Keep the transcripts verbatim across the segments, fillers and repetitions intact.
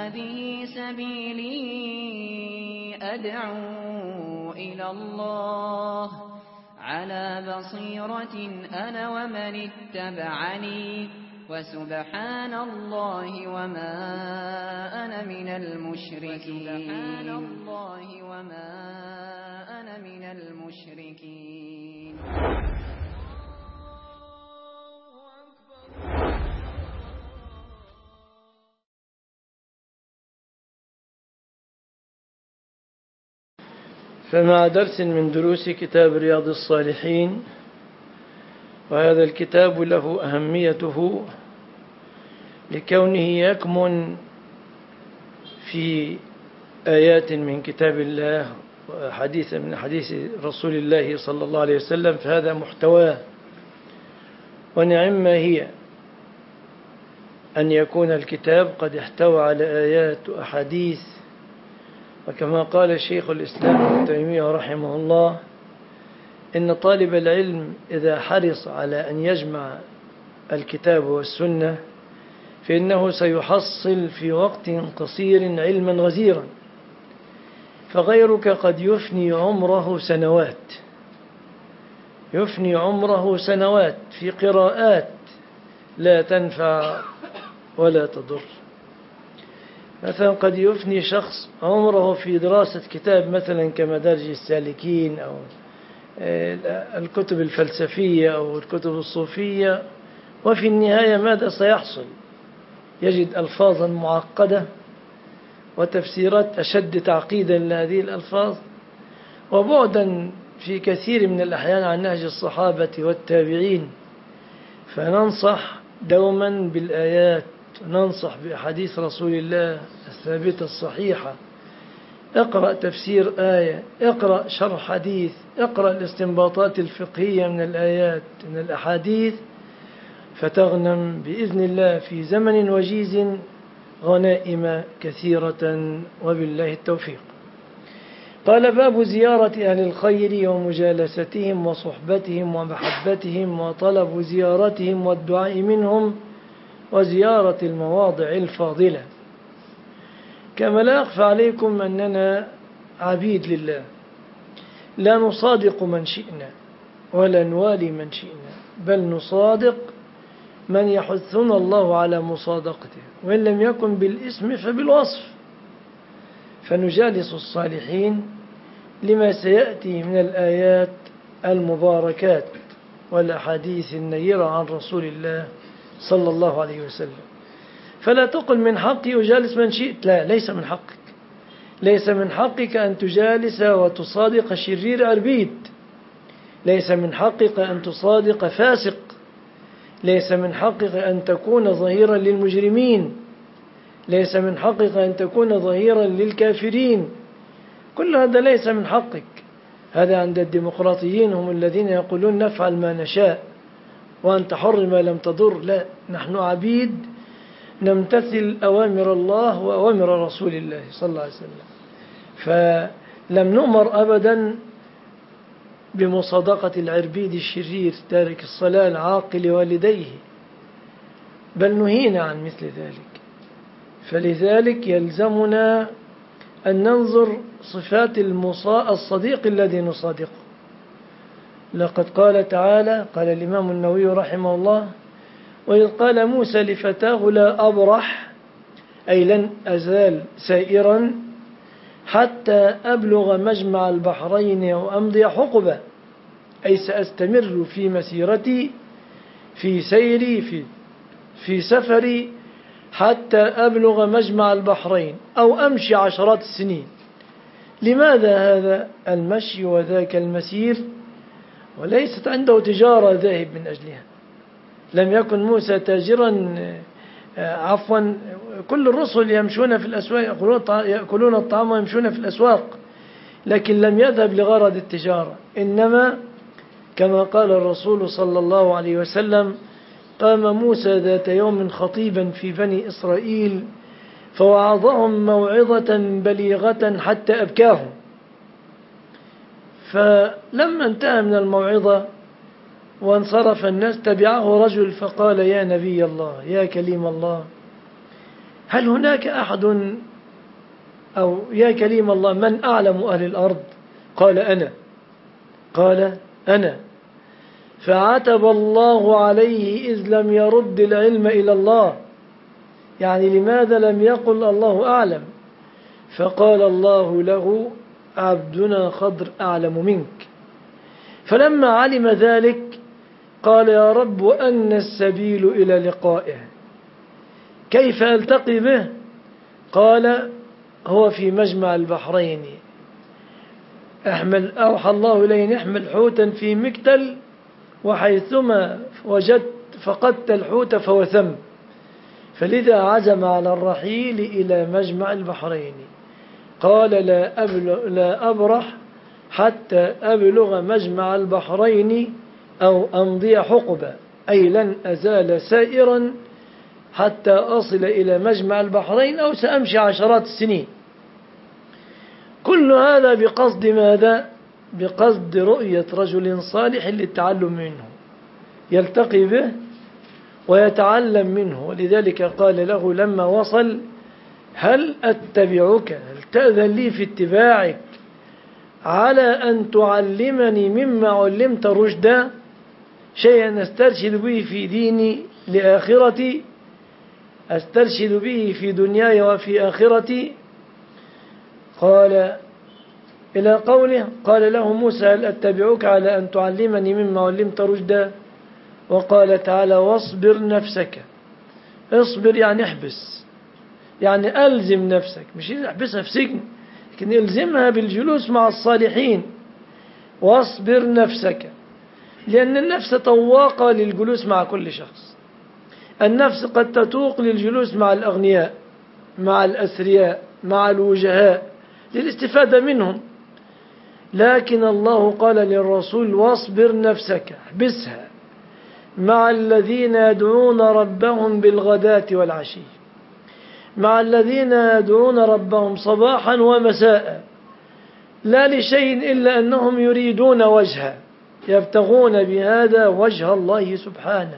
هذه سبيلي أدعو إلى الله على بصيرة أنا ومن اتبعني وسبحان الله وما أنا من المشركين وسبحان الله وما أنا من المشركين. فمع درس من دروس كتاب رياض الصالحين، وهذا الكتاب له أهميته لكونه يكمن في آيات من كتاب الله وحديث من حديث رسول الله صلى الله عليه وسلم، فهذا محتواه. ونعم هي أن يكون الكتاب قد احتوى على آيات وأحاديث، وكما قال شيخ الإسلام ابن تيمية رحمه الله: إن طالب العلم إذا حرص على أن يجمع الكتاب والسنة فإنه سيحصل في وقت قصير علما غزيرا، فغيرك قد يفني عمره سنوات يفني عمره سنوات في قراءات لا تنفع ولا تضر. مثلا قد يفني شخص عمره في دراسة كتاب مثلا كمدارج السالكين أو الكتب الفلسفية أو الكتب الصوفية، وفي النهاية ماذا سيحصل؟ يجد ألفاظا معقدة وتفسيرات أشد تعقيدا لهذه الألفاظ، وبعدا في كثير من الأحيان عن نهج الصحابة والتابعين. فننصح دوما بالآيات، ننصح بأحاديث رسول الله الثابتة الصحيحة. اقرأ تفسير آية، اقرأ شرح حديث، اقرأ الاستنباطات الفقهية من الآيات من الأحاديث، فتغنم بإذن الله في زمن وجيز غنائم كثيرة، وبالله التوفيق. قال: باب زيارة أهل الخير ومجالستهم وصحبتهم ومحبتهم وطلب زيارتهم والدعاء منهم وزيارة المواضع الفاضلة. كما لا يخفى عليكم أننا عبيد لله، لا نصادق من شئنا ولا نوالي من شئنا، بل نصادق من يحثنا الله على مصادقته، وإن لم يكن بالاسم فبالوصف. فنجالس الصالحين لما سيأتي من الآيات المباركات والأحاديث النيرة عن رسول الله صلى الله عليه وسلم. فلا تقل من حقي أجالس من شئت، لا، ليس من حقك. ليس من حقك أن تجالس وتصادق شرير عربيد، ليس من حقك أن تصادق فاسق، ليس من حقك أن تكون ظهيرا للمجرمين، ليس من حقك أن تكون ظهيرا للكافرين. كل هذا ليس من حقك. هذا عند الديمقراطيين، هم الذين يقولون نفعل ما نشاء وأنت حر ما لم تضر. لا، نحن عبيد نمتثل أوامر الله وأوامر رسول الله صلى الله عليه وسلم. فلم نؤمر أبدا بمصادقة العربيد الشرير تارك الصلاة العاقل والديه، بل نهينا عن مثل ذلك. فلذلك يلزمنا أن ننظر صفات الصديق الذي نصادقه. لقد قال تعالى، قال الإمام النووي رحمه الله: وإذ قال موسى لفتاه لا أبرح، أي لن أزال سائرا حتى أبلغ مجمع البحرين أو أمضي حقبة، أي سأستمر في مسيرتي في سيري في, في سفري حتى أبلغ مجمع البحرين أو أمشي عشرات السنين. لماذا هذا المشي وذاك المسير؟ وليست عنده تجارة ذاهب من أجلها. لم يكن موسى تاجرا، عفوا كل الرسل يمشون في الأسواق، يأكلون الطعام ويمشون في الأسواق، لكن لم يذهب لغرض التجارة. إنما كما قال الرسول صلى الله عليه وسلم: قام موسى ذات يوم خطيبا في بني إسرائيل فوعظهم موعظة بليغة حتى أبكاهم. فلما انتهى من الموعظة وانصرف الناس تبعه رجل فقال: يا نبي الله، يا كليم الله، هل هناك أحد أو يا كليم الله من أعلم أهل الأرض؟ قال أنا قال أنا فعتب الله عليه إذ لم يرد العلم إلى الله. يعني لماذا لم يقل الله أعلم؟ فقال الله له عبدنا خضر أعلم منك. فلما علم ذلك قال يا رب وأن السبيل إلى لقائه، كيف ألتقي به؟ قال هو في مجمع البحرين، احمل أوحى الله إليه احمل حوتا في مكتل وحيثما وجدت فقدت الحوت فهو ثم، فلذا عزم على الرحيل إلى مجمع البحرين. قال لا, أبلغ لا أبرح حتى أبلغ مجمع البحرين أو أمضي حقبة، أي لن أزال سائرا حتى أصل إلى مجمع البحرين أو سأمشي عشرات السنين. كل هذا بقصد ماذا؟ بقصد رؤية رجل صالح للتعلم منه، يلتقي به ويتعلم منه. ولذلك قال له لما وصل هل أتبعك، هل تأذن لي في اتباعك على أن تعلمني مما علمت رشدا، شيئا أسترشد به في ديني لآخرتي، أسترشد به في دنياي وفي آخرتي. قال إلى قوله قال له موسى هل أتبعك على أن تعلمني مما علمت رشدا. وقال تعالى واصبر نفسك، اصبر يعني احبس، يعني ألزم نفسك، مش احبسها في سجن لكن الزمها بالجلوس مع الصالحين. واصبر نفسك، لأن النفس طواقة للجلوس مع كل شخص. النفس قد تتوق للجلوس مع الأغنياء، مع الأثرياء، مع الوجهاء للاستفادة منهم، لكن الله قال للرسول واصبر نفسك، احبسها مع الذين يدعون ربهم بالغداة والعشي، مع الذين يدعون ربهم صباحا ومساء، لا لشيء إلا أنهم يريدون وجهه، يبتغون بهذا وجه الله سبحانه.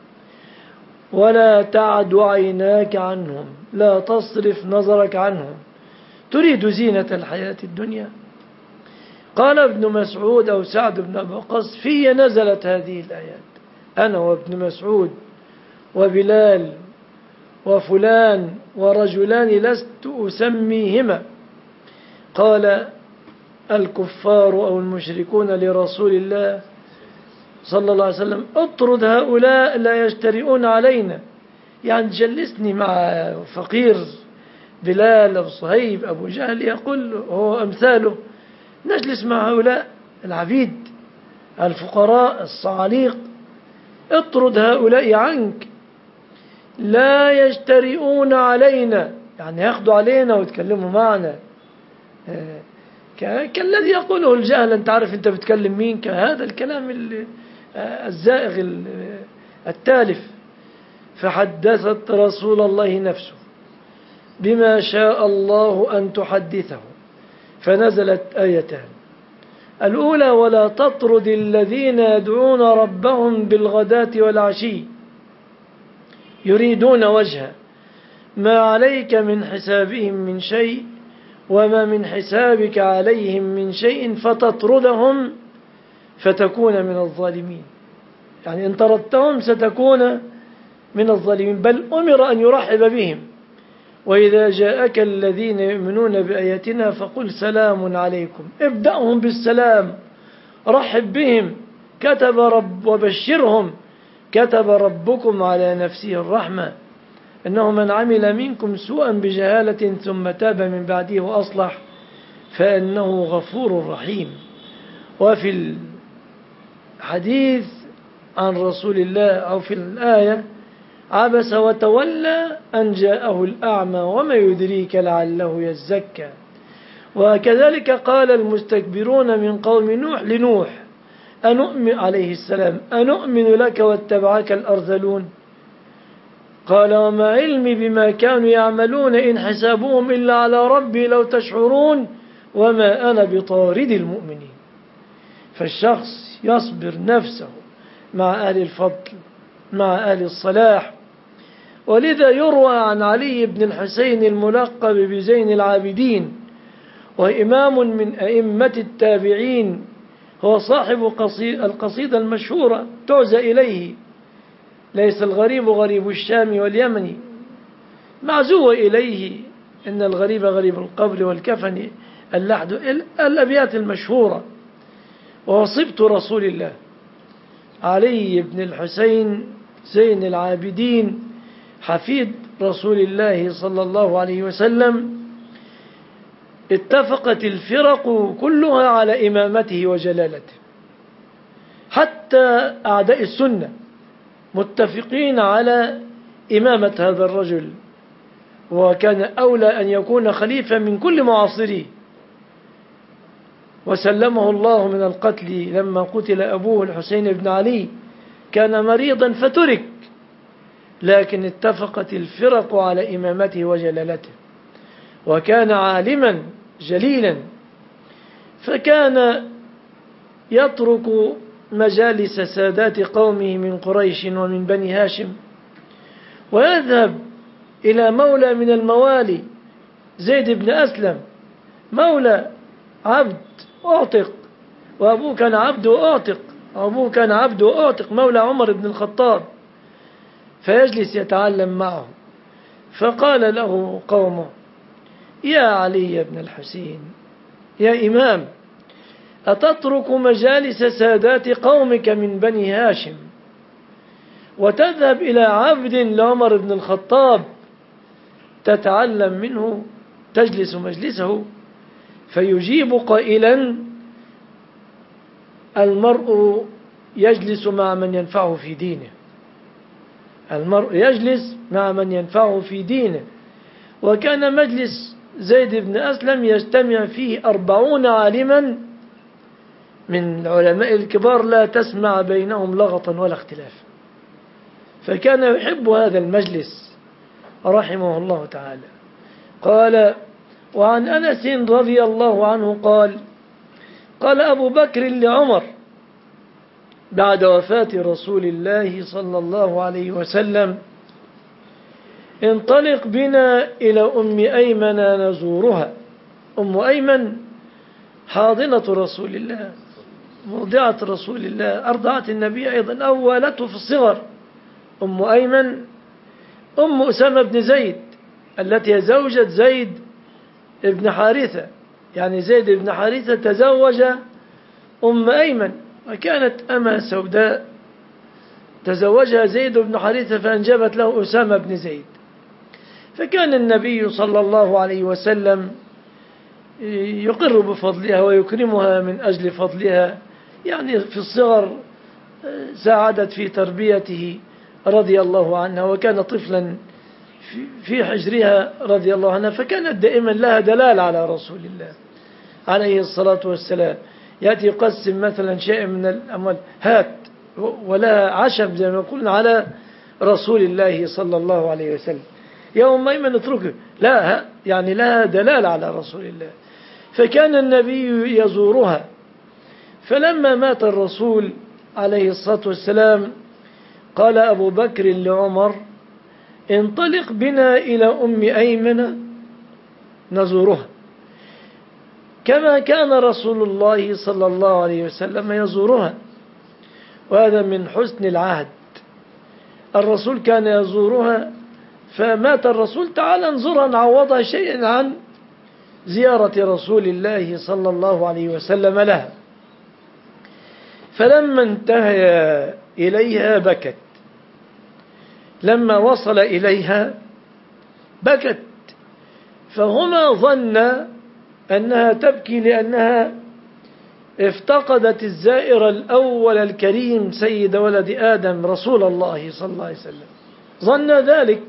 ولا تعد عيناك عنهم، لا تصرف نظرك عنهم، تريد زينة الحياة الدنيا. قال ابن مسعود أو سعد بن أبي وقاص في نزلت هذه الآيات، أنا وابن مسعود وبلال وفلان ورجلان لست أسميهما. قال الكفار أو المشركون لرسول الله صلى الله عليه وسلم اطرد هؤلاء لا يجترئون علينا، يعني جلسني مع فقير بلال أو صهيب أبو جهل يقول هو أمثاله، نجلس مع هؤلاء العبيد الفقراء الصعاليق، اطرد هؤلاء عنك لا يجترئون علينا، يعني ياخدوا علينا ويتكلموا معنا كالذي يقوله الجهل، انت عارف انت بتكلم مين، كهذا الكلام الزائغ التالف. فحدثت رسول الله نفسه بما شاء الله أن تحدثه، فنزلت آيتان، الأولى ولا تطرد الذين يدعون ربهم بالغداة والعشي يريدون وجهه ما عليك من حسابهم من شيء وما من حسابك عليهم من شيء فتطردهم فتكون من الظالمين. يعني إن طردتهم ستكون من الظالمين، بل أمر أن يرحب بهم. وإذا جاءك الذين يؤمنون بآياتنا فقل سلام عليكم، ابدأهم بالسلام، رحب بهم، كتب رب وبشرهم كتب ربكم على نفسه الرحمة إنه من عمل منكم سوءا بجهالة ثم تاب من بعده وأصلح فإنه غفور رحيم. وفي الحديث عن رسول الله أو في الآية عبس وتولى أن جاءه الأعمى وما يدريك لعله يزكى. وكذلك قال المستكبرون من قوم نوح لنوح أنؤمن عليه السلام أنؤمن لك واتبعك الأرذلون، قال وما علمي بما كانوا يعملون إن حسابهم إلا على ربي لو تشعرون وما أنا بطارد المؤمنين. فالشخص يصبر نفسه مع أهل الفضل مع أهل الصلاح ولذا يروى عن علي بن الحسين الملقب بزين العابدين، وإمام من أئمة التابعين، هو صاحب القصيدة المشهورة تعزى إليه: ليس الغريب غريب الشام واليمن، معزو إليه إن الغريب غريب القبر والكفن، اللحد، الأبيات المشهورة. وهو صبت رسول الله علي بن الحسين زين العابدين حفيد رسول الله صلى الله عليه وسلم. اتفقت الفرق كلها على إمامته وجلالته، حتى أعداء السنة متفقين على إمامة هذا الرجل، وكان أولى أن يكون خليفة من كل معاصريه. وسلمه الله من القتل لما قتل أبوه الحسين بن علي، كان مريضا فترك، لكن اتفقت الفرق على إمامته وجلالته. وكان عالما جليلا، فكان يترك مجالس سادات قومه من قريش ومن بني هاشم، ويذهب إلى مولى من الموالي، زيد بن أسلم، مولى عبد أعتق، وأبوه كان عبد وأعتق، أبوه كان عبد وأعتق، مولى عمر بن الخطاب، فيجلس يتعلم معه. فقال له قومه: يا علي بن الحسين، يا إمام، أتترك مجالس سادات قومك من بني هاشم وتذهب إلى عبد لعمر بن الخطاب تتعلم منه، تجلس مجلسه؟ فيجيب قائلا: المرء يجلس مع من ينفعه في دينه، المرء يجلس مع من ينفعه في دينه. وكان مجلس زيد بن أسلم يجتمع فيه أربعون عالما من العلماء الكبار، لا تسمع بينهم لغطا ولا اختلاف، فكان يحب هذا المجلس رحمه الله تعالى. قال: وعن أنس رضي الله عنه قال: قال أبو بكر لعمر بعد وفاة رسول الله صلى الله عليه وسلم: انطلق بنا إلى أم أيمن نزورها. أم أيمن حاضنة رسول الله، مرضعة رسول الله، أرضعت النبي أيضا، أولته في الصغر. أم أيمن أم أسامة بن زيد التي زوجت زيد بن حارثة، يعني زيد بن حارثة تزوج أم أيمن، وكانت أمة سوداء تزوجها زيد بن حارثة فأنجبت له أسامة بن زيد. فكان النبي صلى الله عليه وسلم يقر بفضلها ويكرمها من أجل فضلها، يعني في الصغر ساعدت في تربيته رضي الله عنها، وكان طفلا في حجرها رضي الله عنها، فكانت دائما لها دلال على رسول الله عليه الصلاة والسلام. يأتي يقسم مثلا شيء من الأموال، هات، ولا عشم زي ما يقولون على رسول الله صلى الله عليه وسلم. يوم أيمن اتركه، لا، يعني لها دلال على رسول الله. فكان النبي يزورها. فلما مات الرسول عليه الصلاة والسلام قال أبو بكر لعمر: انطلق بنا إلى أم أيمن نزورها، كما كان رسول الله صلى الله عليه وسلم يزورها. وهذا من حسن العهد، الرسول كان يزورها، فمات الرسول، تعال انظرها نعوضها شيئا عن زيارة رسول الله صلى الله عليه وسلم لها. فلما انتهى إليها بكت، لما وصل إليها بكت، فهما ظن أنها تبكي لأنها افتقدت الزائر الأول الكريم سيد ولد آدم رسول الله صلى الله عليه وسلم، ظن ذلك.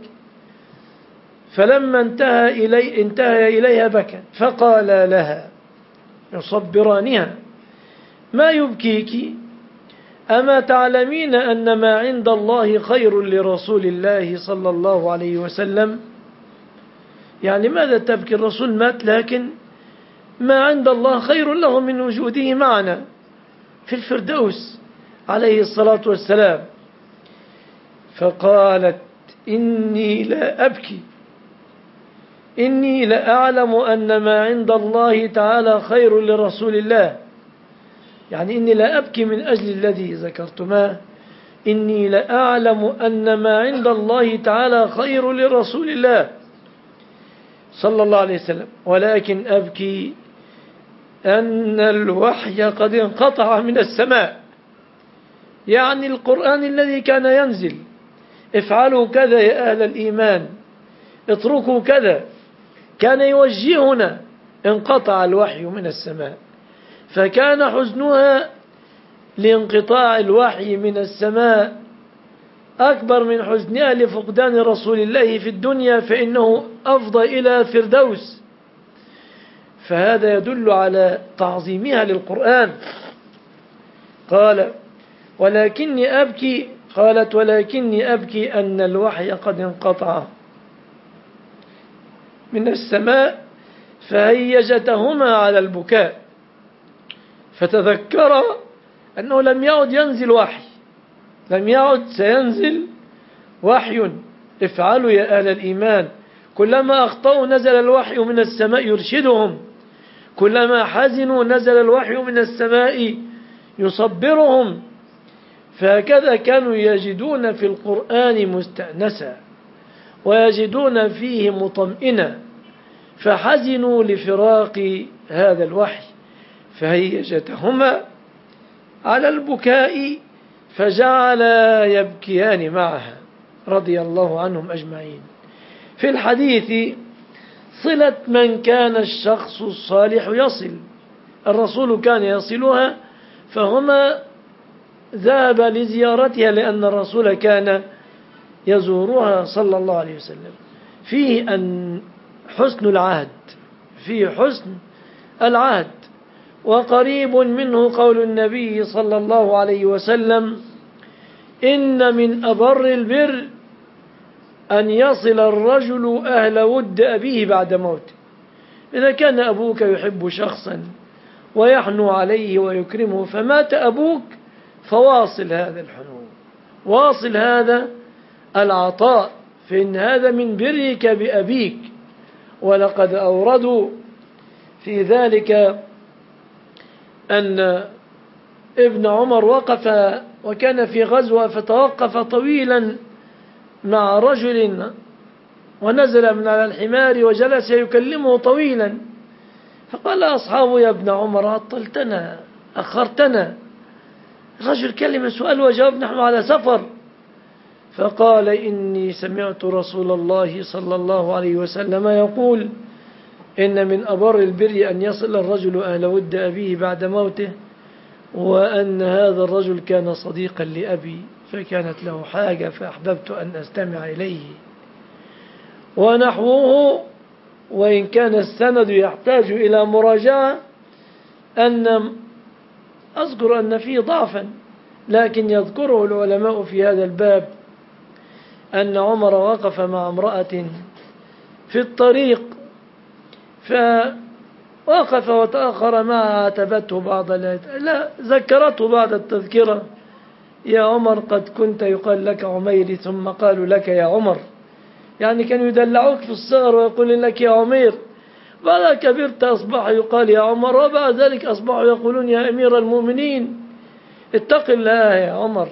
فلما انتهى, إلي انتهى إليها بكت، فقال لها يصبرانها: ما يبكيك؟ أما تعلمين أن ما عند الله خير لرسول الله صلى الله عليه وسلم؟ يعني ماذا تبكي؟ الرسول مات، لكن ما عند الله خير له من وجوده معنا في الفردوس عليه الصلاة والسلام. فقالت: إني لا أبكي إني لأعلم أن ما عند الله تعالى خير لرسول الله، يعني إني لا أبكي من أجل الذي ذكرتماه، إني لأعلم أن ما عند الله تعالى خير لرسول الله صلى الله عليه وسلم، ولكن أبكي أن الوحي قد انقطع من السماء، يعني القرآن الذي كان ينزل، افعلوا كذا يا أهل الإيمان، اتركوا كذا، كان يوجهنا، انقطع الوحي من السماء، فكان حزنها لانقطاع الوحي من السماء أكبر من حزنها لفقدان رسول الله في الدنيا، فإنه أفضى إلى فردوس. فهذا يدل على تعظيمها للقرآن. قال ولكني أبكي قالت ولكني أبكي أن الوحي قد انقطع من السماء، فهيجتهما على البكاء، فتذكر أنه لم يعد ينزل وحي، لم يعد سينزل وحي، افعلوا يا أهل الإيمان، كلما أخطأوا نزل الوحي من السماء يرشدهم، كلما حزنوا نزل الوحي من السماء يصبرهم، فهكذا كانوا يجدون في القرآن مستأنسا ويجدون فيه مطمئنا، فحزنوا لفراق هذا الوحي، فهيجتهما على البكاء فجعلا يبكيان معها رضي الله عنهم أجمعين. في الحديث صلة من كان الشخص الصالح يصل، الرسول كان يصلها، فهما ذهب لزيارتها لأن الرسول كان يزورها صلى الله عليه وسلم. فيه أن حسن العهد، فيه حسن العهد، وقريب منه قول النبي صلى الله عليه وسلم إن من أبر البر أن يصل الرجل أهل ود أبيه بعد موته. إذا كان أبوك يحب شخصا ويحنو عليه ويكرمه فمات أبوك، فواصل هذا الحنو، واصل هذا العطاء، فإن هذا من برك بأبيك. ولقد أوردوا في ذلك أن ابن عمر وقف وكان في غزوة فتوقف طويلا مع رجل ونزل من على الحمار وجلس يكلمه طويلا، فقال أصحابه يا ابن عمر عطلتنا أخرتنا، الرجل كلم سؤال وجواب نحن على سفر. فقال إني سمعت رسول الله صلى الله عليه وسلم يقول إن من أبر البر أن يصل الرجل أهل ود أبيه بعد موته، وأن هذا الرجل كان صديقا لأبي فكانت له حاجة فأحببت أن أستمع إليه. ونحوه، وإن كان السند يحتاج إلى مراجعة، أن أذكر أن فيه ضعفا، لكن يذكره العلماء في هذا الباب أن عمر وقف مع امرأة في الطريق فوقف وتأخر معها، عاتبته بعض لا ذكرته بعد التذكرة يا عمر قد كنت يقال لك عمير ثم قالوا لك يا عمر، يعني كانوا يدلعوك في الصغر ويقول لك يا عمير، بعد كبرت أصبح يقال يا عمر، وبعد ذلك أصبحوا يقولون يا أمير المؤمنين اتق الله يا عمر.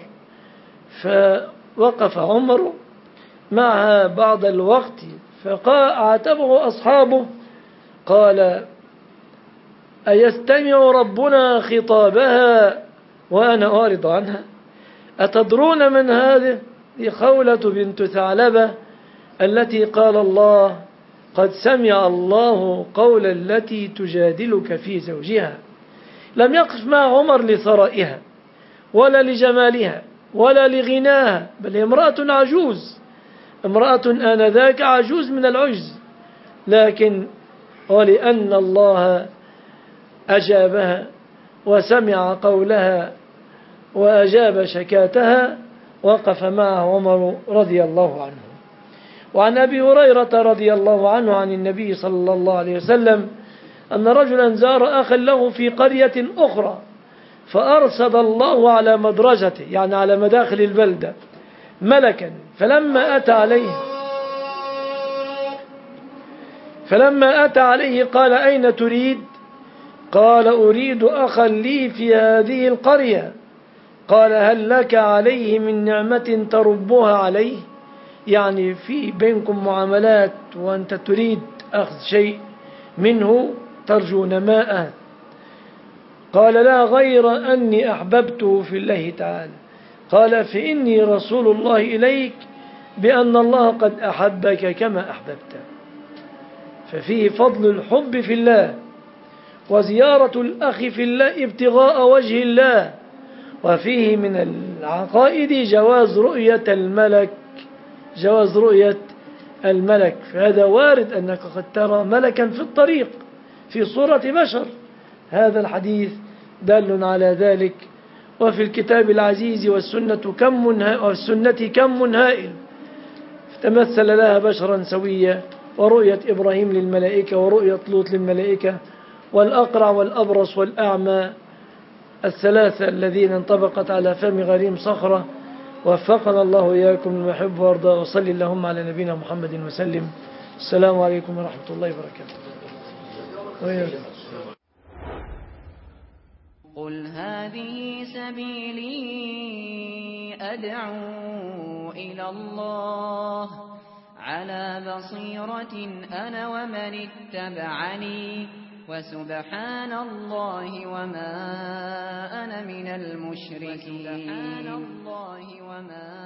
فوقف عمر معها بعض الوقت فعاتبه أصحابه قال أيستمع ربنا خطابها وأنا أعرض عنها؟ أتدرون من هذه؟ خولة بنت ثعلبة التي قال الله قد سمع الله قول التي تجادلك في زوجها. لم يقف مع عمر لثرائها ولا لجمالها ولا لغناها، بل امرأة عجوز، امرأة آنذاك عجوز من العجز، لكن ولأن الله أجابها وسمع قولها وأجاب شكاتها وقف معه عمر رضي الله عنه. وعن أبي هريرة رضي الله عنه عن النبي صلى الله عليه وسلم أن رجلا زار أخا له في قرية أخرى فأرصد الله على مدرجته، يعني على مداخل البلدة، ملكا فلما أتى عليه فلما أتى عليه قال أين تريد؟ قال أريد أخا لي في هذه القرية. قال هل لك عليه من نعمة تربها عليه؟ يعني في بينكم معاملات وأنت تريد أخذ شيء منه ترجو نماءه. قال لا غير أني أحببته في الله تعالى. قال فإني رسول الله إليك بأن الله قد أحبك كما أحببته. ففيه فضل الحب في الله وزيارة الأخ في الله ابتغاء وجه الله. وفيه من العقائد جواز رؤية الملك جواز رؤية الملك. فهذا وارد أنك قد ترى ملكا في الطريق في صورة بشر. هذا الحديث دال على ذلك. وفي الكتاب العزيز والسنة كم والسنة كم هائل تمثل لها بشرا سويا. ورؤية إبراهيم للملائكة ورؤية لوط للملائكة والأقرع والأبرص والأعمى الثلاثة الذين انطبقت على فم غريم صخرة. وفقنا الله إياكم لما يحب ويرضى. وصلي اللهم على نبينا محمد وسلم. السلام عليكم ورحمة الله وبركاته. قل هذه سبيلي أدعو إلى الله على بصيرة أنا ومن اتبعني وسبحان الله وما أنا من المشركين.